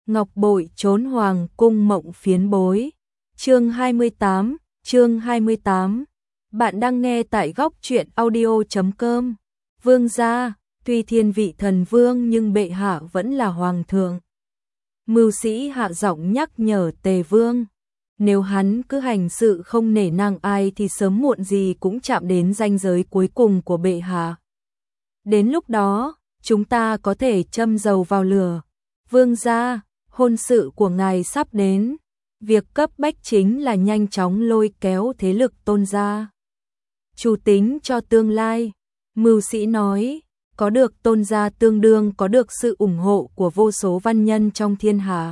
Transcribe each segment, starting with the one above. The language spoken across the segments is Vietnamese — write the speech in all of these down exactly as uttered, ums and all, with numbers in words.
Ngọc bội trốn hoàng cung mộng phiến bối. Chương hai mươi tám, chương hai mươi tám. Bạn đang nghe tại góc truyện audio chấm com. Vương gia, tuy thiên vị thần vương nhưng bệ hạ vẫn là hoàng thượng. Mưu sĩ hạ giọng nhắc nhở Tề Vương. Nếu hắn cứ hành sự không nể nang ai thì sớm muộn gì cũng chạm đến ranh giới cuối cùng của bệ hạ. Đến lúc đó, chúng ta có thể châm dầu vào lửa. Vương gia, hôn sự của ngài sắp đến. Việc cấp bách chính là nhanh chóng lôi kéo thế lực Tôn gia. Chủ tính cho tương lai. Mưu sĩ nói, có được Tôn gia tương đương có được sự ủng hộ của vô số văn nhân trong thiên hạ.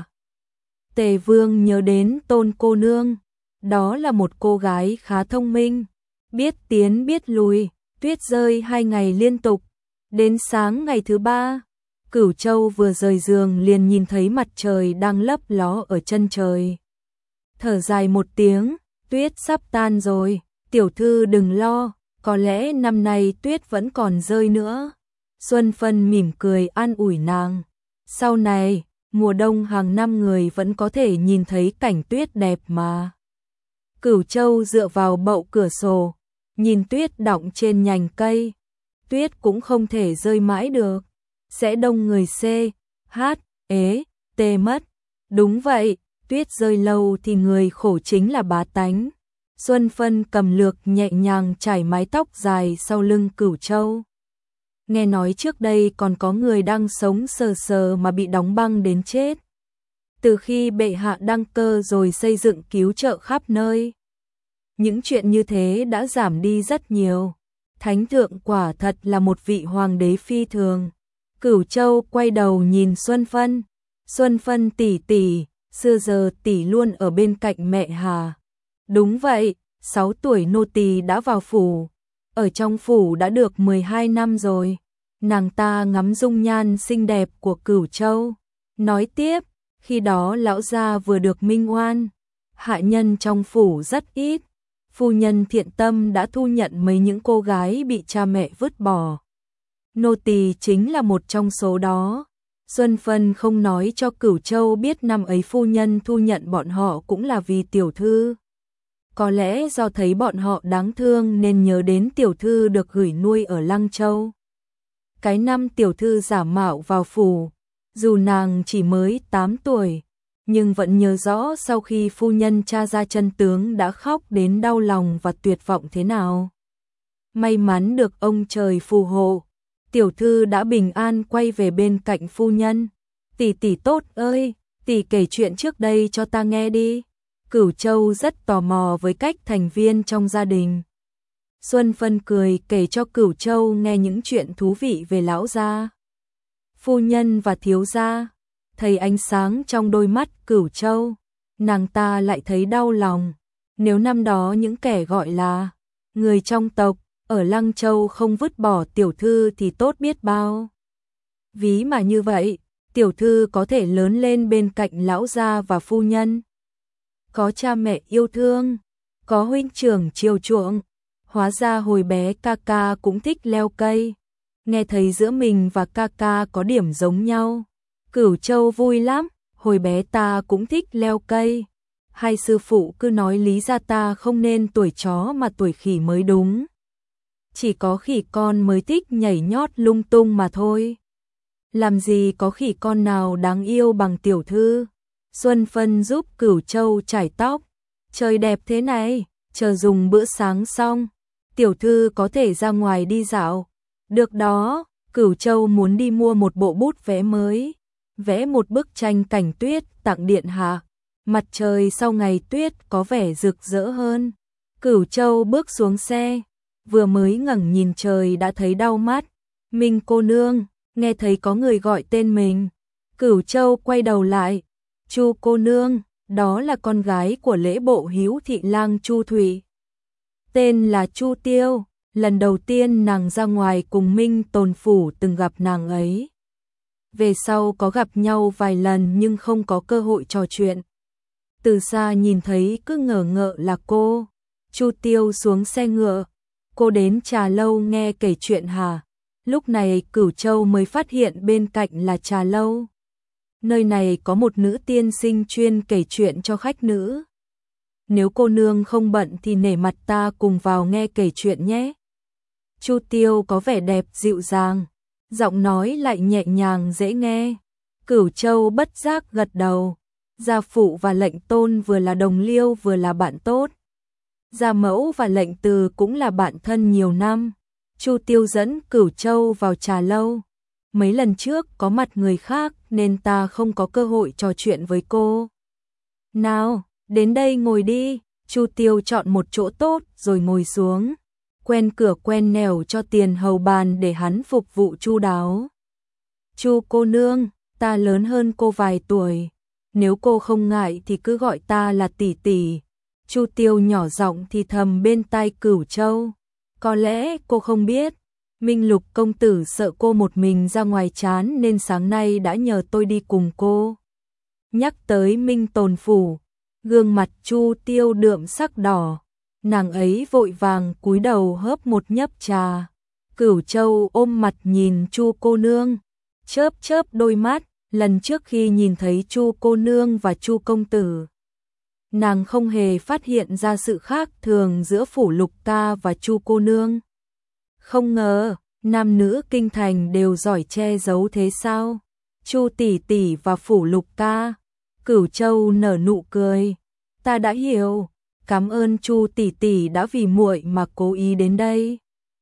Tề Vương nhớ đến Tôn cô nương. Đó là một cô gái khá thông minh, biết tiến biết lùi. Tuyết rơi hai ngày liên tục. Đến sáng ngày thứ ba, Cửu Châu vừa rời giường liền nhìn thấy mặt trời đang lấp ló ở chân trời. Thở dài một tiếng, tuyết sắp tan rồi, tiểu thư đừng lo, có lẽ năm nay tuyết vẫn còn rơi nữa. Xuân Phân mỉm cười an ủi nàng. Sau này, mùa đông hàng năm người vẫn có thể nhìn thấy cảnh tuyết đẹp mà. Cửu Châu dựa vào bậu cửa sổ, nhìn tuyết đọng trên nhành cây. Tuyết cũng không thể rơi mãi được, sẽ đông người C, H, ế, tê mất. Đúng vậy, tuyết rơi lâu thì người khổ chính là bá tánh. Xuân Phân cầm lược nhẹ nhàng chải mái tóc dài sau lưng Cửu Châu. Nghe nói trước đây còn có người đang sống sờ sờ mà bị đóng băng đến chết. Từ khi bệ hạ đăng cơ rồi xây dựng cứu trợ khắp nơi, những chuyện như thế đã giảm đi rất nhiều. Thánh thượng quả thật là một vị hoàng đế phi thường. Cửu Châu quay đầu nhìn Xuân Phân. Xuân Phân tỷ tỷ, xưa giờ tỷ luôn ở bên cạnh mẹ hà. Đúng vậy, sáu tuổi nô tỳ đã vào phủ. Ở trong phủ đã được mười hai năm rồi. Nàng ta ngắm dung nhan xinh đẹp của Cửu Châu. Nói tiếp, khi đó lão gia vừa được minh oan. Hạ nhân trong phủ rất ít. Phu nhân thiện tâm đã thu nhận mấy những cô gái bị cha mẹ vứt bỏ. Nô tỳ chính là một trong số đó. Xuân Phân không nói cho Cửu Châu biết năm ấy phu nhân thu nhận bọn họ cũng là vì tiểu thư. Có lẽ do thấy bọn họ đáng thương nên nhớ đến tiểu thư được gửi nuôi ở Lăng Châu. Cái năm tiểu thư giả mạo vào phủ, dù nàng chỉ mới tám tuổi, nhưng vẫn nhớ rõ sau khi phu nhân tra ra chân tướng đã khóc đến đau lòng và tuyệt vọng thế nào. May mắn được ông trời phù hộ, tiểu thư đã bình an quay về bên cạnh phu nhân. Tỷ tỷ tốt ơi, tỷ kể chuyện trước đây cho ta nghe đi. Cửu Châu rất tò mò với cách thành viên trong gia đình. Xuân Phân cười kể cho Cửu Châu nghe những chuyện thú vị về lão gia, phu nhân và thiếu gia. Thấy ánh sáng trong đôi mắt Cửu Châu, nàng ta lại thấy đau lòng. Nếu năm đó những kẻ gọi là người trong tộc ở Lăng Châu không vứt bỏ tiểu thư thì tốt biết bao. Ví mà như vậy, tiểu thư có thể lớn lên bên cạnh lão gia và phu nhân. Có cha mẹ yêu thương, có huynh trưởng chiều chuộng. Hóa ra hồi bé ca ca cũng thích leo cây. Nghe thấy giữa mình và ca ca có điểm giống nhau, Cửu Châu vui lắm. Hồi bé ta cũng thích leo cây. Hai sư phụ cứ nói lý ra ta không nên tuổi chó mà tuổi khỉ mới đúng. Chỉ có khỉ con mới thích nhảy nhót lung tung mà thôi. Làm gì có khỉ con nào đáng yêu bằng tiểu thư. Xuân Phân giúp Cửu Châu chải tóc. Trời đẹp thế này, chờ dùng bữa sáng xong, tiểu thư có thể ra ngoài đi dạo. Được đó, Cửu Châu muốn đi mua một bộ bút vẽ mới, vẽ một bức tranh cảnh tuyết tặng điện hạ. Mặt trời sau ngày tuyết có vẻ rực rỡ hơn. Cửu Châu bước xuống xe, vừa mới ngẩng nhìn trời đã thấy đau mắt. Minh cô nương, nghe thấy có người gọi tên mình. Cửu Châu quay đầu lại. Chu cô nương, đó là con gái của lễ bộ Hữu thị lang Chu Thủy. Tên là Chu Tiêu, lần đầu tiên nàng ra ngoài cùng Minh Tồn phủ từng gặp nàng ấy. Về sau có gặp nhau vài lần nhưng không có cơ hội trò chuyện. Từ xa nhìn thấy cứ ngờ ngợ là cô. Chu Tiêu xuống xe ngựa. Cô đến trà lâu nghe kể chuyện hả? Lúc này Cửu Châu mới phát hiện bên cạnh là trà lâu. Nơi này có một nữ tiên sinh chuyên kể chuyện cho khách nữ. Nếu cô nương không bận thì nể mặt ta cùng vào nghe kể chuyện nhé. Chu Tiêu có vẻ đẹp dịu dàng, giọng nói lại nhẹ nhàng dễ nghe. Cửu Châu bất giác gật đầu. Gia phụ và lệnh tôn vừa là đồng liêu vừa là bạn tốt. Gia mẫu và lệnh từ cũng là bạn thân nhiều năm. Chu Tiêu dẫn Cửu Châu vào trà lâu. Mấy lần trước có mặt người khác nên ta không có cơ hội trò chuyện với cô. Nào, đến đây ngồi đi. Chu Tiêu chọn một chỗ tốt rồi ngồi xuống. Quen cửa quen nẻo cho tiền hầu bàn để hắn phục vụ chu đáo. Chu cô nương, ta lớn hơn cô vài tuổi. Nếu cô không ngại thì cứ gọi ta là tỷ tỷ. Chu Tiêu nhỏ giọng thì thầm bên tai Cửu Châu. Có lẽ cô không biết, Minh Lục công tử sợ cô một mình ra ngoài chán nên sáng nay đã nhờ tôi đi cùng cô. Nhắc tới Minh Tồn phủ, gương mặt Chu Tiêu đượm sắc đỏ. Nàng ấy vội vàng cúi đầu hớp một nhấp trà. Cửu Châu ôm mặt nhìn Chu cô nương, chớp chớp đôi mắt. Lần trước khi nhìn thấy Chu cô nương và Chu công tử, nàng không hề phát hiện ra sự khác thường giữa Phủ Lục ta và Chu cô nương. Không ngờ, nam nữ kinh thành đều giỏi che giấu thế sao? Chu tỷ tỷ và Phủ Lục ta. Cửu Châu nở nụ cười. Ta đã hiểu, cảm ơn Chu tỷ tỷ đã vì muội mà cố ý đến đây.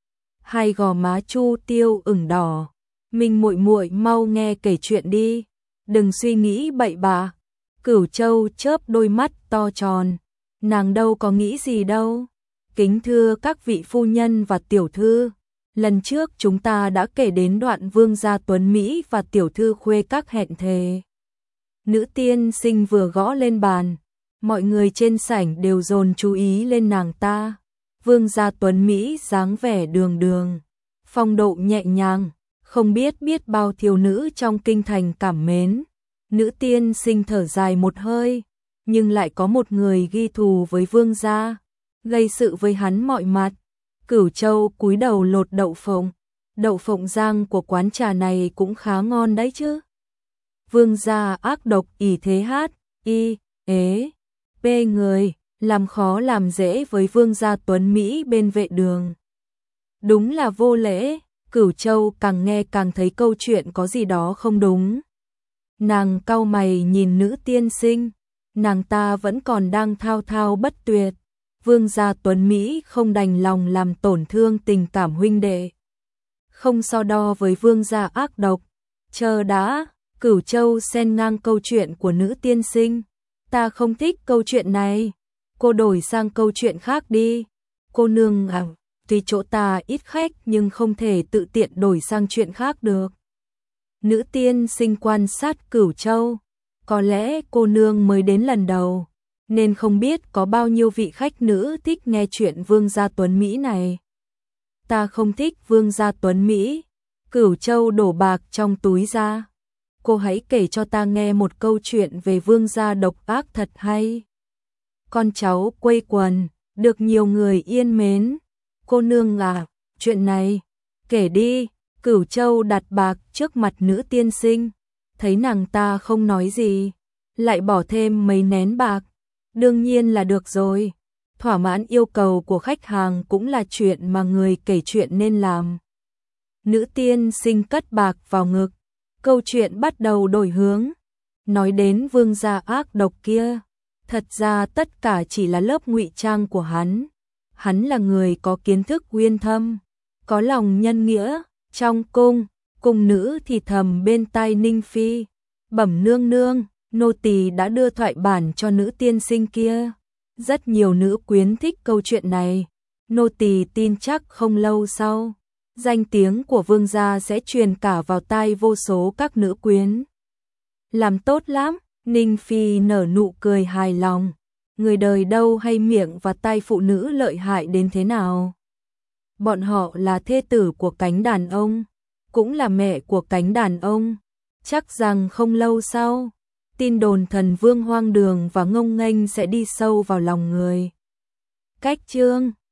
Hai gò má Chu Tiêu ửng đỏ. Mình muội muội mau nghe kể chuyện đi, đừng suy nghĩ bậy bạ. Cửu Châu chớp đôi mắt to tròn, nàng đâu có nghĩ gì đâu. Kính thưa các vị phu nhân và tiểu thư, lần trước chúng ta đã kể đến đoạn vương gia tuấn Mỹ và tiểu thư khuê các hẹn thề. Nữ tiên sinh vừa gõ lên bàn, mọi người trên sảnh đều dồn chú ý lên nàng ta. Vương gia tuấn Mỹ dáng vẻ đường đường, phong độ nhẹ nhàng. Không biết biết bao thiếu nữ trong kinh thành cảm mến. Nữ tiên sinh thở dài một hơi, nhưng lại có một người ghi thù với vương gia, gây sự với hắn mọi mặt. Cửu Châu cúi đầu lột đậu phộng. Đậu phộng rang của quán trà này cũng khá ngon đấy chứ. Vương gia ác độc ỷ thế hát, y, ế, bê người, làm khó làm dễ với vương gia tuấn Mỹ bên vệ đường. Đúng là vô lễ. Cửu Châu càng nghe càng thấy câu chuyện có gì đó không đúng. Nàng cau mày nhìn nữ tiên sinh, nàng ta vẫn còn đang thao thao bất tuyệt. Vương gia tuấn Mỹ không đành lòng làm tổn thương tình cảm huynh đệ. Không so đo với vương gia ác độc. Chờ đã, Cửu Châu xen ngang câu chuyện của nữ tiên sinh. Ta không thích câu chuyện này. Cô đổi sang câu chuyện khác đi. Cô nương à, tuy chỗ ta ít khách nhưng không thể tự tiện đổi sang chuyện khác được. Nữ tiên sinh quan sát Cửu Châu. Có lẽ cô nương mới đến lần đầu, nên không biết có bao nhiêu vị khách nữ thích nghe chuyện vương gia tuấn Mỹ này. Ta không thích vương gia tuấn Mỹ. Cửu Châu đổ bạc trong túi ra. Cô hãy kể cho ta nghe một câu chuyện về vương gia độc ác thật hay. Con cháu quây quần, được nhiều người yên mến. Cô nương à, chuyện này, kể đi. Cửu Châu đặt bạc trước mặt nữ tiên sinh, thấy nàng ta không nói gì, lại bỏ thêm mấy nén bạc. Đương nhiên là được rồi, thỏa mãn yêu cầu của khách hàng cũng là chuyện mà người kể chuyện nên làm. Nữ tiên sinh cất bạc vào ngực, câu chuyện bắt đầu đổi hướng. Nói đến vương gia ác độc kia, thật ra tất cả chỉ là lớp ngụy trang của hắn. Hắn là người có kiến thức uyên thâm, có lòng nhân nghĩa. Trong cung, cung nữ thì thầm bên tai Ninh Phi, bẩm nương nương, nô tỳ đã đưa thoại bản cho nữ tiên sinh kia. Rất nhiều nữ quyến thích câu chuyện này, nô tỳ tin chắc không lâu sau, danh tiếng của vương gia sẽ truyền cả vào tai vô số các nữ quyến. Làm tốt lắm, Ninh Phi nở nụ cười hài lòng, người đời đâu hay miệng và tai phụ nữ lợi hại đến thế nào. Bọn họ là thê tử của cánh đàn ông, cũng là mẹ của cánh đàn ông. Chắc rằng không lâu sau, tin đồn thần vương hoang đường và ngông nghênh sẽ đi sâu vào lòng người. Cách chương